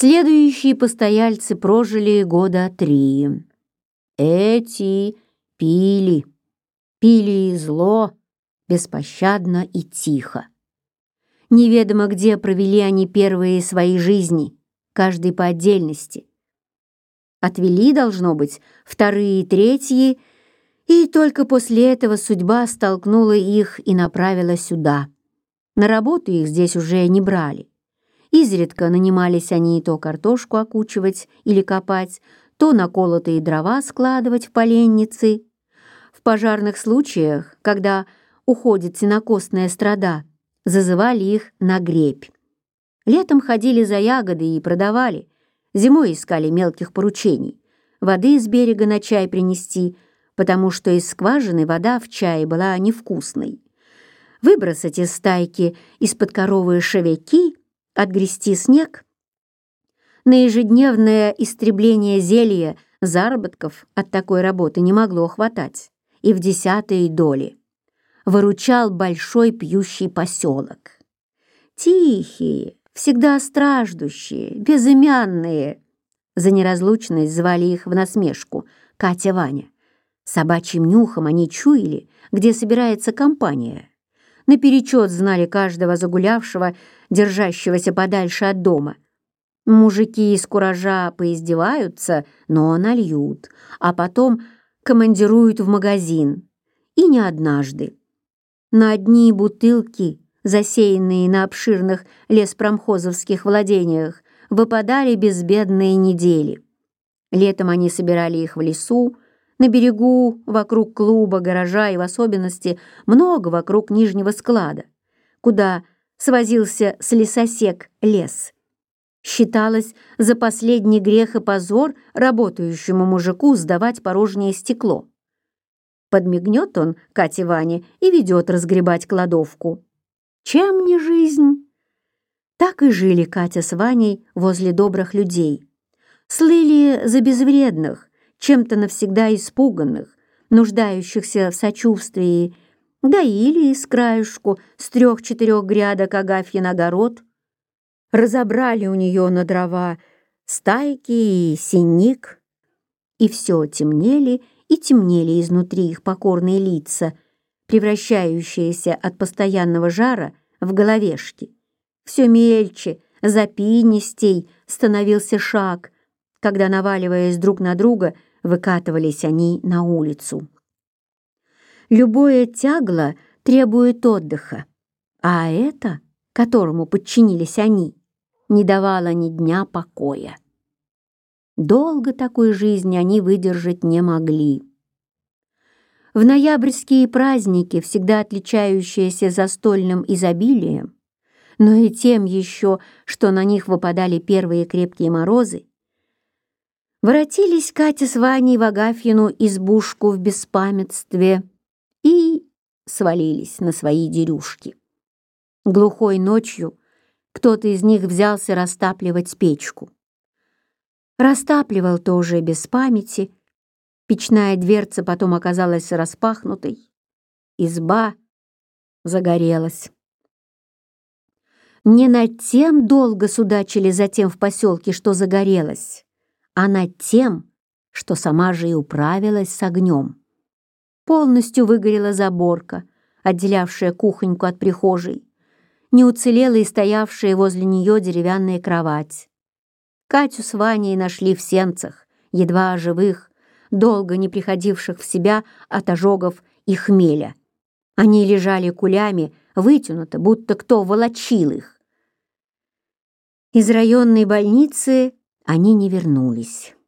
Следующие постояльцы прожили года 3. Эти пили, пили зло, беспощадно и тихо. Неведомо где провели они первые свои жизни, каждый по отдельности. Отвели, должно быть, вторые и третьи, и только после этого судьба столкнула их и направила сюда. На работу их здесь уже не брали. Изредка нанимались они то картошку окучивать или копать, то наколотые дрова складывать в поленницы. В пожарных случаях, когда уходит сенокосная страда, зазывали их на гребь. Летом ходили за ягоды и продавали, зимой искали мелких поручений, воды с берега на чай принести, потому что из скважины вода в чае была невкусной. Выбросать из стайки из-под коровы шевяки, отгрести снег. На ежедневное истребление зелья заработков от такой работы не могло хватать, и в 10-й доли выручал большой пьющий поселок. Тихие, всегда страждущие, безымянные. За неразлучность звали их в насмешку Катя, Ваня. Собачьим нюхом они чуяли, где собирается компания. Наперечет знали каждого загулявшего, держащегося подальше от дома. Мужики из куража поиздеваются, но нальют, а потом командируют в магазин. И не однажды. На одни бутылки, засеянные на обширных леспромхозовских владениях, выпадали безбедные недели. Летом они собирали их в лесу, на берегу, вокруг клуба, гаража и в особенности много вокруг нижнего склада, куда свозился с лесосек лес. Считалось за последний грех и позор работающему мужику сдавать порожнее стекло. Подмигнет он Кате Ване и ведет разгребать кладовку. Чем не жизнь? Так и жили Катя с Ваней возле добрых людей. Слыли за безвредных, чем-то навсегда испуганных, нуждающихся в сочувствии, доили из краюшку с 3-4 грядок Агафьин огород, разобрали у нее на дрова стайки и синик, и все темнели и темнели изнутри их покорные лица, превращающиеся от постоянного жара в головешки. Все мельче, запинистей становился шаг, когда, наваливаясь друг на друга, выкатывались они на улицу. Любое тягло требует отдыха, а это, которому подчинились они, не давало ни дня покоя. Долго такой жизни они выдержать не могли. В ноябрьские праздники, всегда отличающиеся застольным изобилием, но и тем еще, что на них выпадали первые крепкие морозы, воротились Катя с Ваней в Агафьину избушку в беспамятстве и свалились на свои дерюшки. Глухой ночью кто-то из них взялся растапливать печку. Растапливал тоже без памяти. Печная дверца потом оказалась распахнутой. Изба загорелась. Не над тем долго судачили затем в поселке, что загорелась, а над тем, что сама же и управилась с огнем. Полностью выгорела заборка, отделявшая кухоньку от прихожей. Не уцелела и стоявшая возле нее деревянная кровать. Катю с Ваней нашли в сенцах, едва живых, долго не приходивших в себя от ожогов и хмеля. Они лежали кулями, вытянуто, будто кто волочил их. Из районной больницы они не вернулись.